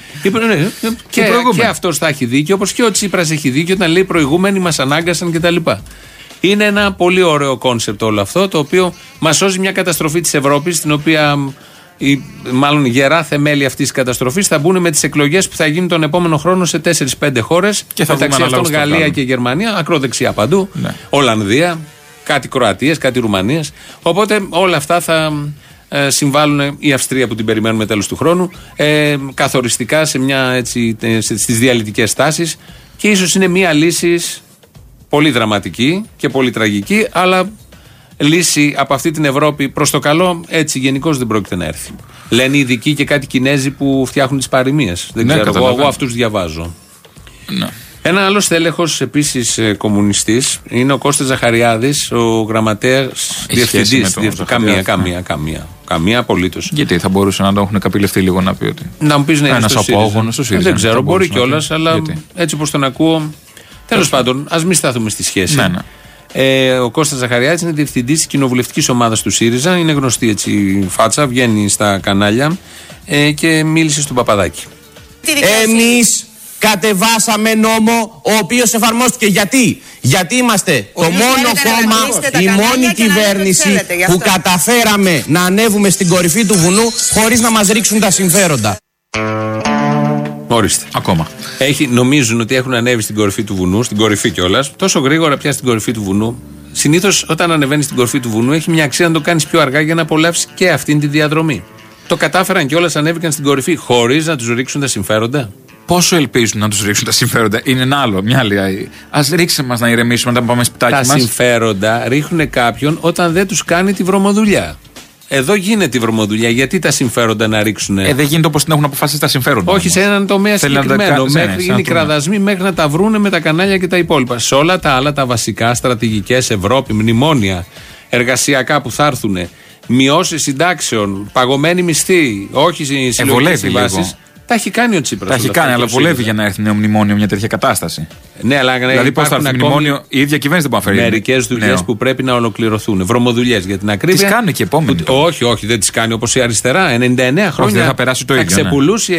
Και αυτός θα έχει δίκιο, όπως και ο Τσίπρας έχει δίκιο όταν λέει οι προηγούμενοι μας ανάγκασαν κτλ. Είναι ένα πολύ ωραίο κόνσεπτ όλο αυτό, το οποίο μας σώζει μια καταστροφή της Ευρώπης, την οποία μάλλον γερά θεμέλια αυτής της καταστροφής θα μπουν με τις εκλογές που θα γίνουν τον επόμενο χρόνο σε 4-5 χώρες. Και θα μεταξύ αυτών Γαλλία και Γερμανία, ακροδεξιά παντού, Ολλανδία. Κάτι Κροατίας, κάτι Ρουμανίας. Οπότε όλα αυτά θα συμβάλλουν, η Αυστρία που την περιμένουμε τέλος του χρόνου, καθοριστικά στις διαλυτικές τάσεις και ίσως είναι μια λύση πολύ δραματική και πολύ τραγική, αλλά λύση από αυτή την Ευρώπη προς το καλό έτσι γενικώς δεν πρόκειται να έρθει. Λένε οι ειδικοί και κάτι Κινέζοι που φτιάχνουν τις παροιμίες. Δεν ξέρω, εγώ αυτούς διαβάζω. Ναι. Ένα άλλο στέλεχος επίσης κομμουνιστής είναι ο Κώστας Ζαχαριάδης, ο γραμματέας διευθυντής. Καμία απολύτως. Γιατί θα μπορούσε να το έχουν καπηλευτεί λίγο να πει ότι. Να μου πεις να είναι στο ΣΥΡΙΖΑ. Δεν ξέρω, μπορεί κιόλας, αλλά έτσι όπως τον ακούω. Τέλος πάντων, ας μην σταθούμε στη σχέση. Ο Κώστας Ζαχαριάδης είναι διευθυντής της κοινοβουλευτικής ομάδας του ΣΥΡΙΖΑ. Είναι γνωστή έτσι φάτσα, βγαίνει στα κανάλια και μίλησε στον Παπαδάκη. Εμείς κατεβάσαμε νόμο ο οποίος εφαρμόστηκε. Γιατί είμαστε το μόνο κόμμα, η μόνη κυβέρνηση που καταφέραμε να ανέβουμε στην κορυφή του βουνού χωρίς να μας ρίξουν τα συμφέροντα. Ορίστε. Ακόμα. Νομίζουν ότι έχουν ανέβει στην κορυφή του βουνού, στην κορυφή κιόλας, τόσο γρήγορα πια στην κορυφή του βουνού. Συνήθως όταν ανεβαίνει στην κορυφή του βουνού έχει μια αξία να το κάνεις πιο αργά για να απολαύσεις και αυτήν τη διαδρομή. Το κατάφεραν κιόλας, ανέβηκαν στην κορυφή χωρίς να τους ρίξουν τα συμφέροντα. Πόσο ελπίζουν να τους ρίξουν τα συμφέροντα? Είναι ένα άλλο, μια άλλη. Ας ρίξε μας να ηρεμήσουμε όταν πάμε σπιτάκι μας. Τα συμφέροντα ρίχνουν κάποιον όταν δεν τους κάνει τη βρωμοδουλειά. Εδώ γίνεται η βρωμοδουλειά. Γιατί τα συμφέροντα να ρίξουν. Δεν γίνεται όπως την έχουν αποφασίσει τα συμφέροντα. Όχι σε έναν τομέα συγκεκριμένο. Είναι οι κραδασμοί μέχρι να τα βρούνε με τα κανάλια και τα υπόλοιπα. Σε όλα τα άλλα, τα βασικά, στρατηγικές, Ευρώπη, μνημόνια, εργασιακά που θα έρθουν, μειώσεις συντάξεων, παγωμένη μισθή, όχι συλλογικές συμβάσεις. Τα έχει κάνει ο Τσίπρας. Τα έχει κάνει, αλλά βολεύει για να έρθει νέο μνημόνιο μια τέτοια κατάσταση. Ναι, αλλά δηλαδή, πώς θα έρθει μνημόνιο, η ίδια κυβέρνηση δεν μπορεί να φέρει. Μερικές δουλειές που πρέπει να ολοκληρωθούν. Βρωμοδουλειές για την ακρίβεια. Τις κάνουν και επόμενοι. Όχι, δεν τις κάνει όπως η αριστερά. 99 χρόνια. Δεν θα περάσει το ίδιο. Θα ξεπουλούσε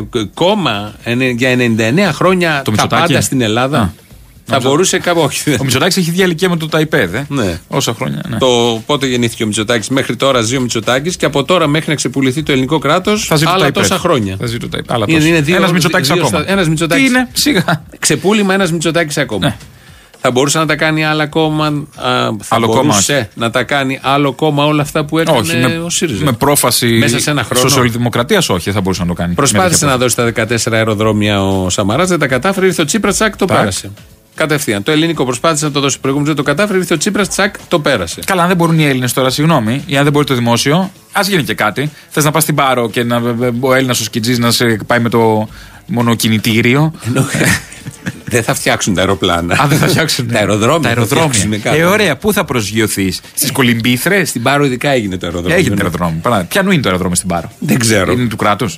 κόμμα για 99 χρόνια τα πάντα στην Ελλάδα. Θα μπορούσε κάπου. Όχι. Ο Μητσοτάκης έχει διαλυκία με το ΤΑΙΠΕΔ. Ναι. Όσα χρόνια. Ναι. Πότε γεννήθηκε ο Μητσοτάκης. Μέχρι τώρα ζει ο Μητσοτάκης και από τώρα μέχρι να ξεπουληθεί το ελληνικό κράτος άλλα τόσα χρόνια. Θα ζει το ΤΑΙΠΕΔ. Ένας Μητσοτάκης ακόμα. Τι είναι, σιγά. Ξεπούλημα ένας Μητσοτάκης ακόμα. Ναι. Θα μπορούσε να τα κάνει άλλα κόμμα. Θα μπορούσε να τα κάνει άλλο κόμμα όλα αυτά που έκανε ο ΣΥΡΙΖΑ. Με πρόφαση μέσα σε ένα χρόνο. Σοσιαλδημοκρατίας, όχι, θα μπορούσε να το κάνει. Προσπάθησε να δώσει τα 14 αεροδρόμια ο Σαμαράς, δεν τα κατάφερε. Ήρθε ο Τσίπρας, τσακ, το πέρασε. Κατευθείαν. Το ελληνικό προσπάθησε να το δώσει προηγούμενο, το κατάφερε. Ήρθε ο Τσίπρας, τσακ, το πέρασε. Καλά, αν δεν μπορούν οι Έλληνες τώρα, συγγνώμη, ή αν δεν μπορεί το δημόσιο, ας γίνει και κάτι. Θες να πας στην Πάρο και ο Έλληνας ο σκιτζής να σε πάει με το μονοκινητήριο. Δεν θα φτιάξουν τα αεροπλάνα. Δεν θα φτιάξουν τα αεροδρόμια. Ωραία, πού θα προσγειωθείς? Στις Κολυμπήθρες? Στην Πάρο ειδικά έγινε το αεροδρόμιο. Έγινε το αεροδρόμιο. Ποιανού είναι το αεροδρόμιο στην Πάρο? Δεν ξέρω. Είναι του κράτους.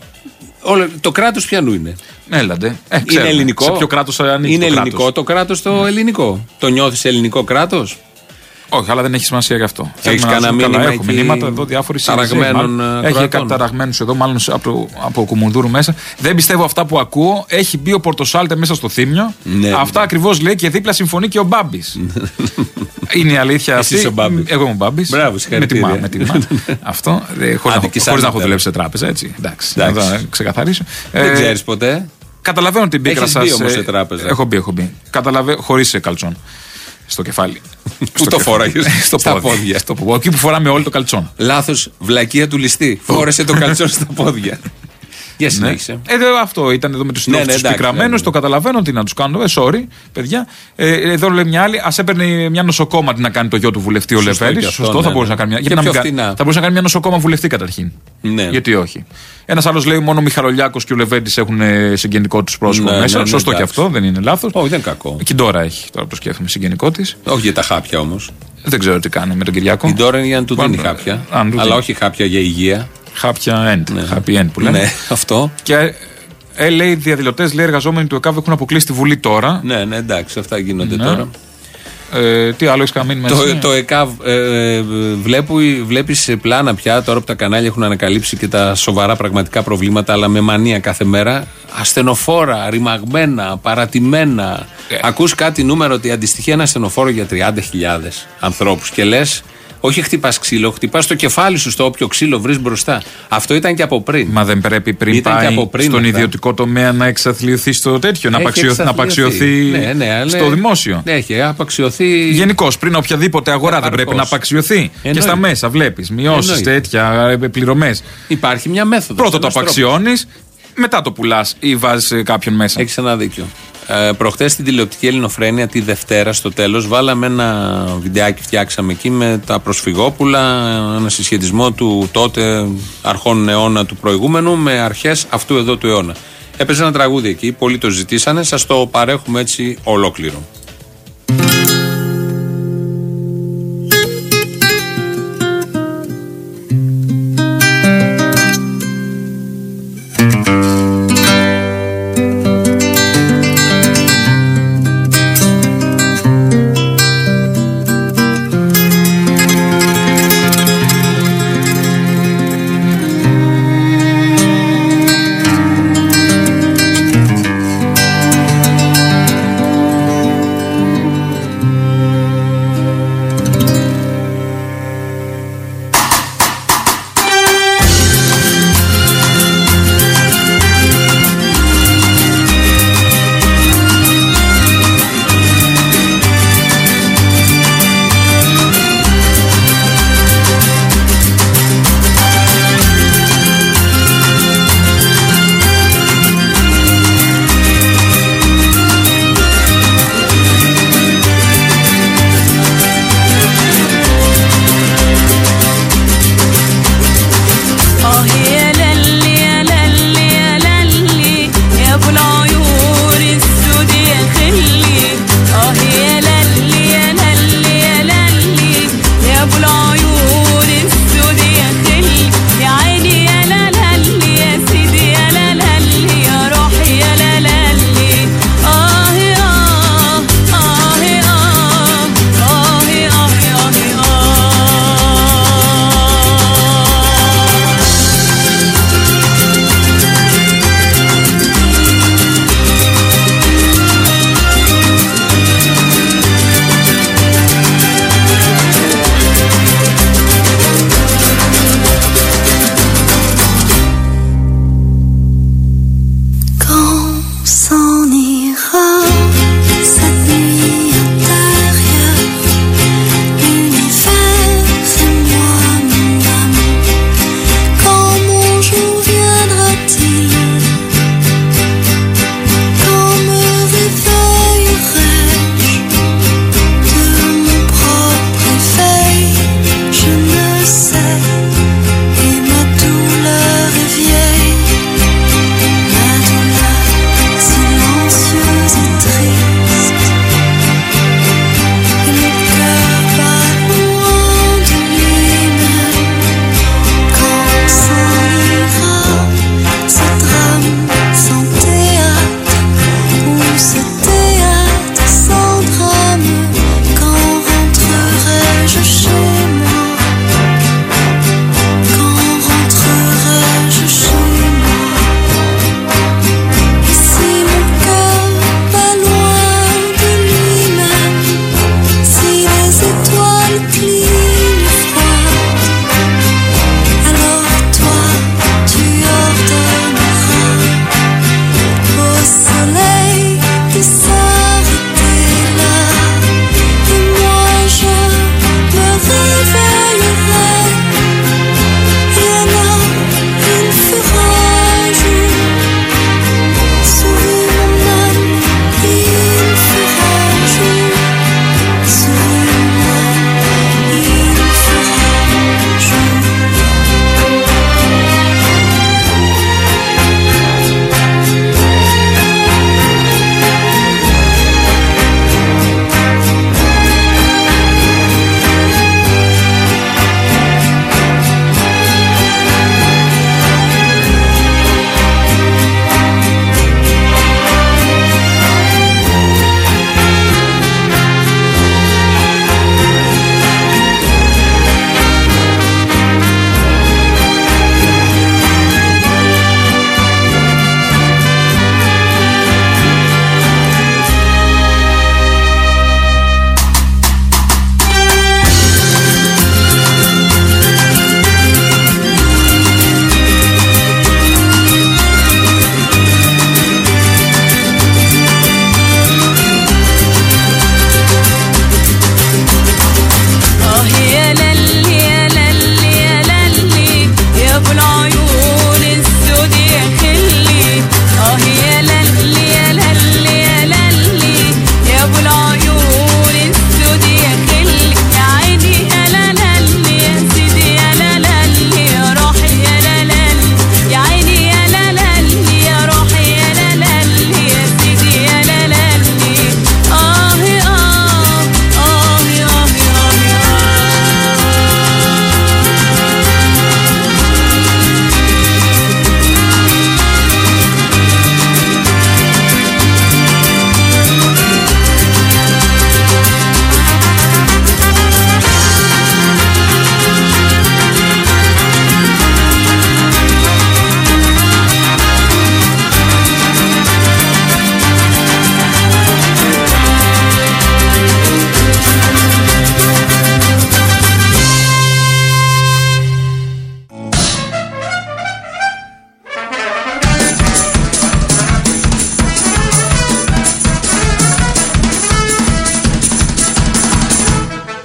Το κράτος ποιανού είναι? Έλαντε. Είναι ελληνικό. Σε ποιο κράτος ανήκει? Είναι ελληνικό το κράτος το ελληνικό. Το νιώθεις ελληνικό κράτος? Όχι, αλλά δεν έχει σημασία γι' αυτό. Έχεις κανένα μήνυμα? Έχω μηνύματα εδώ διάφοροι ταραγμένων. Έχει καταραγμένους εδώ, μάλλον από Κουμουνδούρου μέσα. Δεν πιστεύω αυτά που ακούω. Έχει μπει ο Πορτοσάλτε μέσα στο Θύμιο. Ναι, αυτά ακριβώς λέει και δίπλα συμφωνεί και ο Μπάμπης. Είναι η αλήθεια αυτή. Εσύ ο Μπάμπης. Εγώ είμαι ο Μπάμπης. Μπράβο, συγχαρητήρια. Με τιμά. Αυτό. Χωρίς να έχω δουλέψει σε τράπεζα, έτσι. Εντάξει. Να ξεκαθαρίσω. Δεν ξέρεις ποτέ. Καταλαβαίνω την πίκρα σας. Έχεις μπει όμως σε τράπεζα? Έχω μπει. Χωρίς καλτσόν. Στο κεφάλι. Πού το φόραγες? Στα πόδια. Εκεί που φοράμε όλοι το καλτσόν. Λάθος, βλακεία του ληστή. Φόρεσε το καλτσόν στα πόδια. Για συνέχισε. Αυτό ήταν εδώ με τους συντρόφους τους πικραμένους. Το καταλαβαίνω, τι να τους κάνω. Sorry, παιδιά. Εδώ λέει μια άλλη, ας έπαιρνε μια νοσοκόμα να κάνει το γιο του βουλευτή ο Λεβέντης. Σωστό, θα μπορούσε να κάνει μια. Θα μπορούσε να κάνει μια νοσοκόμα βουλευτή καταρχήν. Γιατί όχι. Ένας άλλος λέει μόνο ο Μιχαλολιάκος και ο Λεβέντης έχουν συγγενικό τους πρόσωπο μέσα. Σωστό και αυτό, δεν είναι λάθος. Όχι, δεν είναι κακό. Και τώρα έχει, τώρα το σκέφτομαι, συγγενικό της. Όχι για τα χάπια όμως. Δεν ξέρω τι κάνει με τον Κυριάκο. Η Ντόρα είναι για να του δίνει χάπια. Αλλά όχι χάπια για υγεία. Happy end που λένε. Ναι, αυτό. Και λέει διαδηλωτές, λέει εργαζόμενοι του ΕΚΑΒ έχουν αποκλείσει τη Βουλή τώρα. Ναι, εντάξει, αυτά γίνονται τώρα. Τι άλλο έχεις καμίνει μέσα? Το ΕΚΑΒ βλέπεις πλάνα πια τώρα που τα κανάλια έχουν ανακαλύψει και τα σοβαρά πραγματικά προβλήματα, αλλά με μανία κάθε μέρα. Ασθενοφόρα, ρημαγμένα, παρατημένα. Ακούς κάτι νούμερο ότι αντιστοιχεί ένα ασθενοφόρο για 30.000 ανθρώπους και λες. Όχι χτυπάς ξύλο, χτυπάς το κεφάλι σου στο όποιο ξύλο βρεις μπροστά. Αυτό ήταν και από πριν. Μα δεν πρέπει πριν πάει στον ιδιωτικό τομέα να εξαθλιωθεί στο τέτοιο, να απαξιωθεί στο δημόσιο? Έχει απαξιωθεί. Γενικώς, πριν οποιαδήποτε αγορά δεν πρέπει να απαξιωθεί? Και στα μέσα βλέπεις μειώσεις, τέτοια, πληρωμές. Υπάρχει μια μέθοδος. Πρώτο το απαξιώνεις, μετά το πουλάς ή βάζεις κάποιον μέσα. Έχεις ένα δίκιο. Προχθές στην τηλεοπτική Ελληνοφρένεια τη Δευτέρα στο τέλος βάλαμε ένα βιντεάκι, φτιάξαμε εκεί με τα προσφυγόπουλα, ένα συσχετισμό του τότε αρχών αιώνα του προηγούμενου με αρχές αυτού εδώ του αιώνα. Έπαιζε ένα τραγούδι εκεί, πολλοί το ζητήσανε, σας το παρέχουμε έτσι ολόκληρο.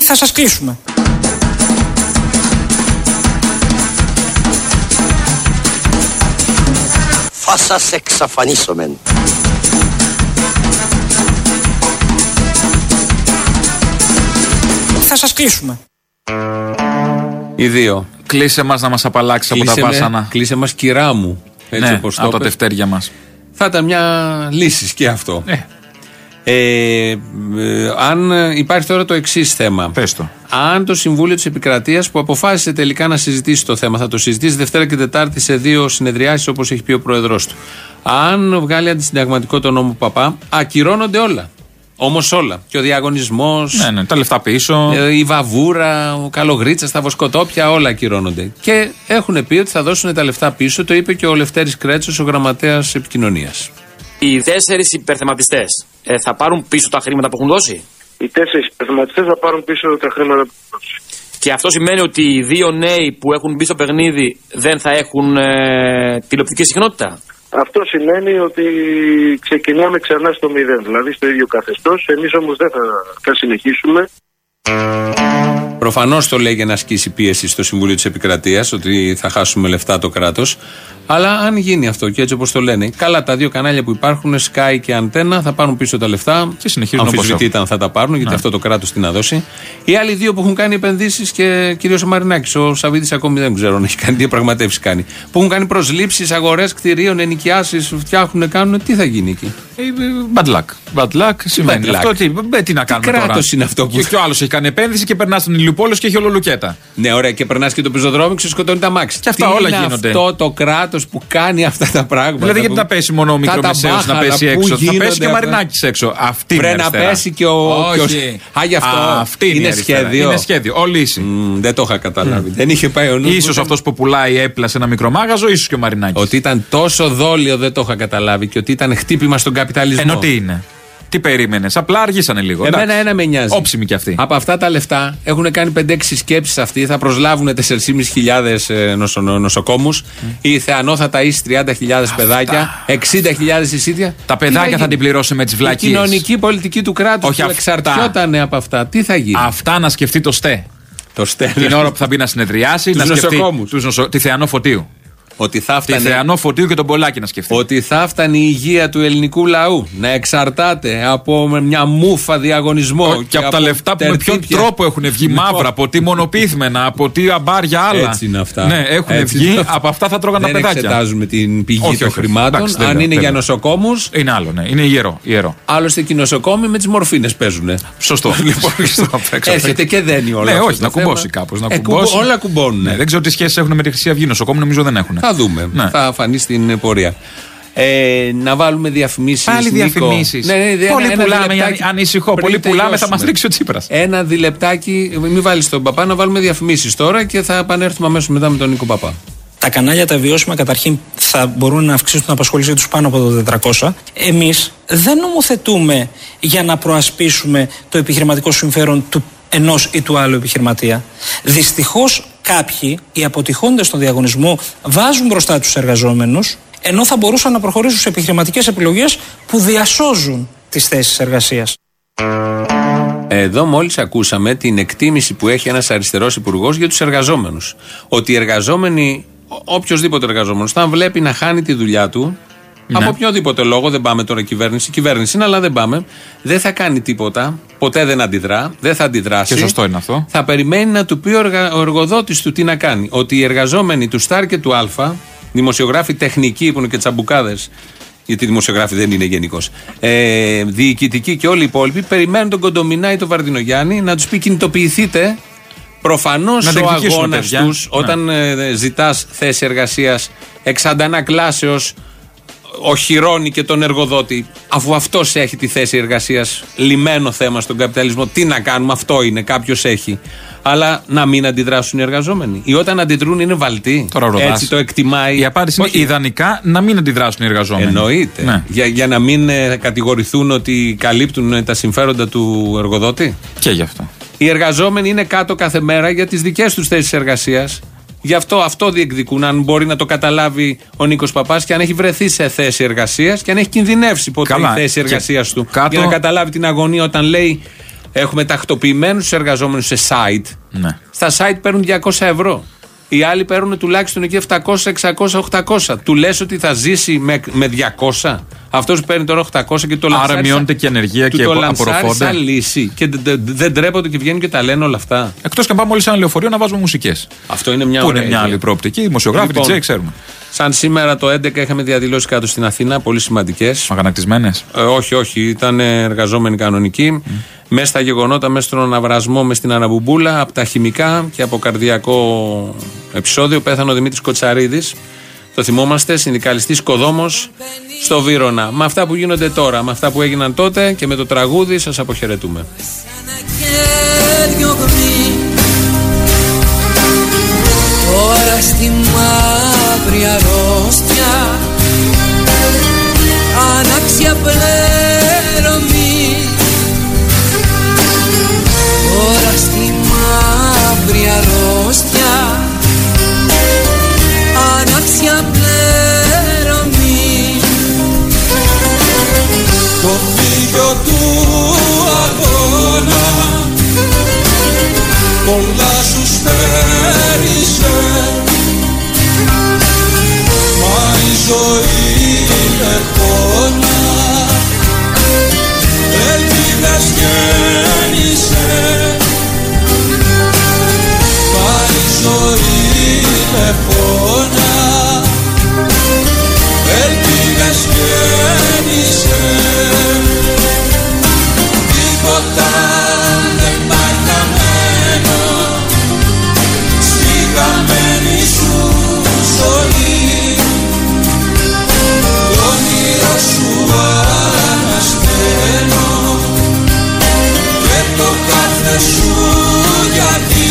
θα σας κλείσουμε. Θα σας εξαφανίσουμε. Θα σας κλείσουμε. Οι δύο. Κλείσε μας να μας απαλλάξει από τα βάσανα. Κλείσε μας, κυρά μου. Έτσι, ναι, από τα τευτέρια μας. Θα ήταν μια λύση και αυτό. Αν υπάρχει τώρα το εξής θέμα. Πες το. Αν το Συμβούλιο της Επικρατείας που αποφάσισε τελικά να συζητήσει το θέμα, θα το συζητήσει Δευτέρα και Τετάρτη σε 2 συνεδριάσεις όπως έχει πει ο Πρόεδρος του. Αν βγάλει αντισυνταγματικό τον νόμο Παπά, ακυρώνονται όλα. Όμως όλα. Και ο διαγωνισμός. Ναι, τα λεφτά πίσω. Η βαβούρα, ο καλογρίτσας, τα βοσκοτόπια, όλα ακυρώνονται. Και έχουν πει ότι θα δώσουν τα λεφτά πίσω, το είπε και ο Λευτέρης Κρέτσος, ο γραμματέας επικοινωνίας. Οι 4 υπερθεματιστές θα πάρουν πίσω τα χρήματα που έχουν δώσει. Οι 4 υπερθεματιστές θα πάρουν πίσω τα χρήματα που έχουν δώσει. Και αυτό σημαίνει ότι οι 2 νέοι που έχουν μπει στο παιχνίδι δεν θα έχουν τηλεοπτική συχνότητα. Αυτό σημαίνει ότι ξεκινάμε ξανά στο 0, δηλαδή στο ίδιο καθεστώς. Εμείς όμως δεν θα συνεχίσουμε. Προφανώς το λέει για να ασκήσει πίεση στο Συμβούλιο της Επικρατείας ότι θα χάσουμε λεφτά το κράτος. Αλλά αν γίνει αυτό και έτσι όπως το λένε, καλά, τα 2 κανάλια που υπάρχουν, Sky και Αντένα, θα πάρουν πίσω τα λεφτά. Και συνεχίζουν. Αμφισβητείται αν θα τα πάρουν, γιατί αυτό το κράτος τι να δώσει. Οι άλλοι 2 που έχουν κάνει επενδύσεις και κυρίως ο Μαρινάκης, ο Σαββίδης ακόμη δεν ξέρω αν έχει κάνει, διαπραγματεύσεις κάνει. Που έχουν κάνει προσλήψεις, αγορές κτηρίων, ενοικιάσεις, φτιάχνουν, κάνουν, τι θα γίνει εκεί. Bad luck. Bad luck σημαίνει. Αυτό τι να κάνουμε τώρα. Κράτος είναι αυτό που. Και ο άλλος έχει κάνει επένδυση και περνά στον Ηλιουπόλεως και έχει ολολουκέτα. Ναι, ωραία, και περνά και το πεζοδρόμιο και σκοτώνει τα μάξι. Και αυτά όλα γίνονται. Αυτό το κράτος που κάνει αυτά τα πράγματα. Δηλαδή, γιατί να πέσει μόνο ο μικρομεσαίος να πέσει έξω. Θα πέσει και ο Μαρινάκης έξω. Αυτή είναι. Πρέπει να πέσει και ο. Όχι. Γι' αυτό. Αυτή είναι σχέδιο. Είναι σχέδιο. Όλη ίση. Δεν το είχα καταλάβει. Δεν είχε πάει ο νους. Ίσως αυτός που πουλάει έπιπλα σε ένα μικρό μάγαζο, ίσως και ο Μαρινάκης. Ότι ήταν τόσο δόλιο δεν το είχα καταλάβει και ότι ήταν χτύπημα στον καπιταλισμό. Ενώ τι είναι. Τι περίμενες, απλά αργήσανε λίγο. Εμένα ένα με νοιάζει. Όψιμοι κι αυτοί. Από αυτά τα λεφτά έχουν κάνει 5-6 σκέψεις αυτοί. Θα προσλάβουν 4.500 νοσοκόμους. Η Θεανό θα ταΐσει 30.000 παιδάκια, 60.000 εισίδια. Τα παιδάκια θα την πληρώσει με τις βλακίες. Η κοινωνική πολιτική του κράτους που εξαρτιόταν από αυτά. Τι θα γίνει. Αυτά να σκεφτεί το ΣΤΕ. Την ώρα που θα μπει να συνεδριάσει, να σκεφτεί τη Θεανό Φωτίου. Ότι θα φτάνει. Τη Θεανό Φωτίου και τον Πολάκη να σκεφτεί. Ότι θα φτάνει η υγεία του ελληνικού λαού να εξαρτάται από μια μούφα διαγωνισμό. Και από τα λεφτά που με ποιον τρόπο έχουν βγει μαύρα, από τι μονοπίθμενα, από τι αμπάρια άλλα. Έτσι είναι αυτά. Ναι, έχουν βγει, από αυτά θα τρώγαν τα παιδάκια. Δεν εξετάζουμε την πηγή των χρημάτων. Αν είναι για νοσοκόμους. Είναι άλλο, ναι. Είναι ιερό. Άλλωστε και οι νοσοκόμοι με τις μορφίνες παίζουν. Σωστό. Έρχεται και δένει όλα. Ναι, όχι, να κουμπώσει κάπως. Όλα κουμπώνουν. Δεν ξέρω τι σχέση έχουν με τη Χρυσή Αυγή. Νοσοκόμοι νομίζω δεν έχουν. Θα δούμε. Ναι. Θα φανεί στην πορεία. Να βάλουμε διαφημίσεις. Πάλι διαφημίσεις. Πολύ πουλάμε, ανησυχώ. Πολύ πουλάμε, θα μας ρίξει ο Τσίπρας. Ένα διλεπτάκι, μην βάλεις τον Παπά, να βάλουμε διαφημίσεις τώρα και θα επανέλθουμε αμέσως μετά με τον Νίκο Παπά. Τα κανάλια τα βιώσιμα καταρχήν θα μπορούν να αυξήσουν την απασχόλησή τους πάνω από το 400. Εμείς δεν νομοθετούμε για να προασπίσουμε το επιχειρηματικό συμφέρον του ενός ή του άλλου επιχειρηματία. Δυστυχώς κάποιοι, οι αποτυχώντες στον διαγωνισμό, βάζουν μπροστά τους εργαζόμενους, ενώ θα μπορούσαν να προχωρήσουν σε επιχειρηματικές επιλογές που διασώζουν τις θέσεις εργασίας. Εδώ μόλις ακούσαμε την εκτίμηση που έχει ένας αριστερός υπουργός για τους εργαζόμενους. Ότι οι εργαζόμενοι, οποιοσδήποτε εργαζόμενος, θα βλέπει να χάνει τη δουλειά του. Ναι. Από οποιοδήποτε λόγο, δεν πάμε τώρα κυβέρνηση είναι, αλλά δεν πάμε. Δεν θα κάνει τίποτα, ποτέ δεν αντιδρά, δεν θα αντιδράσει. Και σωστό είναι αυτό. Θα περιμένει να του πει ο εργοδότης του τι να κάνει. Ότι οι εργαζόμενοι του ΣΤΑΡ και του Α, δημοσιογράφοι τεχνικοί που είναι και τσαμπουκάδες, γιατί δημοσιογράφοι δεν είναι γενικώς, διοικητικοί και όλοι οι υπόλοιποι, περιμένουν τον Κοντομινά ή τον Βαρδινογιάννη να τους πει κινητοποιηθείτε. Προφανώς ο αγώνας τους, όταν ζητάς θέση εργασίας εξ αντανακλάσεως, οχυρώνει και τον εργοδότη, αφού αυτός έχει τη θέση εργασίας, λυμμένο θέμα στον καπιταλισμό. Τι να κάνουμε, αυτό είναι, κάποιος έχει. Αλλά να μην αντιδράσουν οι εργαζόμενοι. Ή όταν αντιδρούν είναι βαλτοί. Έτσι το εκτιμάει. Η απάντηση είναι ιδανικά να μην αντιδράσουν οι εργαζόμενοι. Εννοείται. Ναι. Για να μην κατηγορηθούν ότι καλύπτουν τα συμφέροντα του εργοδότη. Και γι' αυτό. Οι εργαζόμενοι είναι κάτω κάθε μέρα για τις δικές τους θέσεις εργασίας. Γι' αυτό διεκδικούν, αν μπορεί να το καταλάβει ο Νίκος Παπάς και αν έχει βρεθεί σε θέση εργασίας και αν έχει κινδυνεύσει ποτέ η θέση εργασίας του. Για να καταλάβει την αγωνία όταν λέει Έχουμε τακτοποιημένους τους εργαζόμενους σε site. Ναι. Στα site παίρνουν 200 ευρώ. Οι άλλοι παίρνουν τουλάχιστον εκεί 700, 600, 800. Του λες ότι θα ζήσει με 200. Αυτός που παίρνει τώρα 800 και το λανσάρει. Άρα μειώνεται και ανεργία και απορροφώνται. Σαν λύση. Και δεν τρέπονται και βγαίνουν και τα λένε όλα αυτά. Εκτός και αν πάμε όλοι σε ένα λεωφορείο να βάζουμε μουσικές. Αυτό είναι μια Πού είναι μια άλλη προοπτική. Δημοσιογράφοι, λοιπόν, DJ, ξέρουμε. Σαν σήμερα το 11 είχαμε διαδηλώσεις κάτω στην Αθήνα, πολύ σημαντικές. Αγανακτισμένες. Όχι, ήταν εργαζόμενοι κανονικοί. Μέσα στα γεγονότα, μέσα στον αναβρασμό, μέσα στην Αναμπουμπούλα, από τα χημικά και από καρδιακό επεισόδιο πέθανε ο Δημήτρης Κοτσαρίδης. Το θυμόμαστε, συνδικαλιστής Κοδόμος στο Βύρωνα. Με αυτά που γίνονται τώρα, με αυτά που έγιναν τότε και με το τραγούδι σας αποχαιρετούμε. Τώρα στη μαύρη αρρώστια ανάξια πλέρωμη. Τώρα στη μαύρη αρρώστια ανάξια πλέρωμη. Το φύγιο του αγώνα πολλά σου στέρισε. Μα η ζωή είναι πόνα, ελπίδες γέννησε. Μα η ζωή είναι πόνα, ελπίδες γέννησε. Τίποτα δεν πάει χαμένο στη χαμένη σου ζωή. Το όνειρο σου ανασταίνω και το κάθε σου γιατί.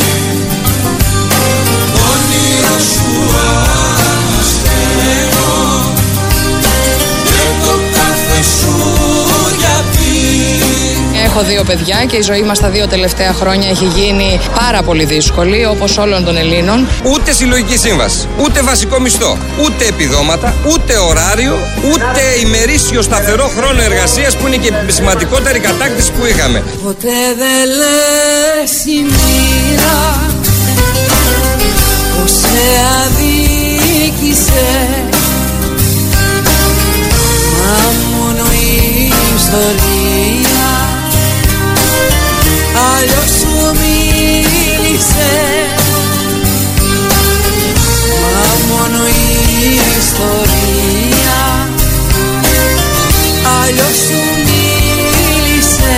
Το όνειρο σου ανασταίνω και το κάθε σου γιατί. Έχω 2 παιδιά και η ζωή μας τα 2 τελευταία χρόνια έχει γίνει πάρα πολύ δύσκολη, όπως όλων των Ελλήνων. Ούτε συλλογική σύμβαση, ούτε βασικό μισθό, ούτε επιδόματα, ούτε ωράριο, ούτε ημερήσιο σταθερό χρόνο εργασίας που είναι και η σημαντικότερη κατάκτηση που είχαμε. Ποτέ δεν λες η μοίρα πως σε αδίκησε, μα μόνο η ιστορία αλλιώς σου μίλησε. Μα μόνο η ιστορία αλλιώς σου μίλησε.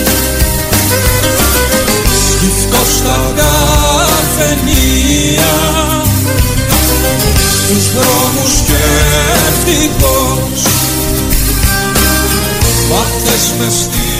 Σκυφτός στα καφενεία, στους δρόμους σκεφτικός, μάθες μες στη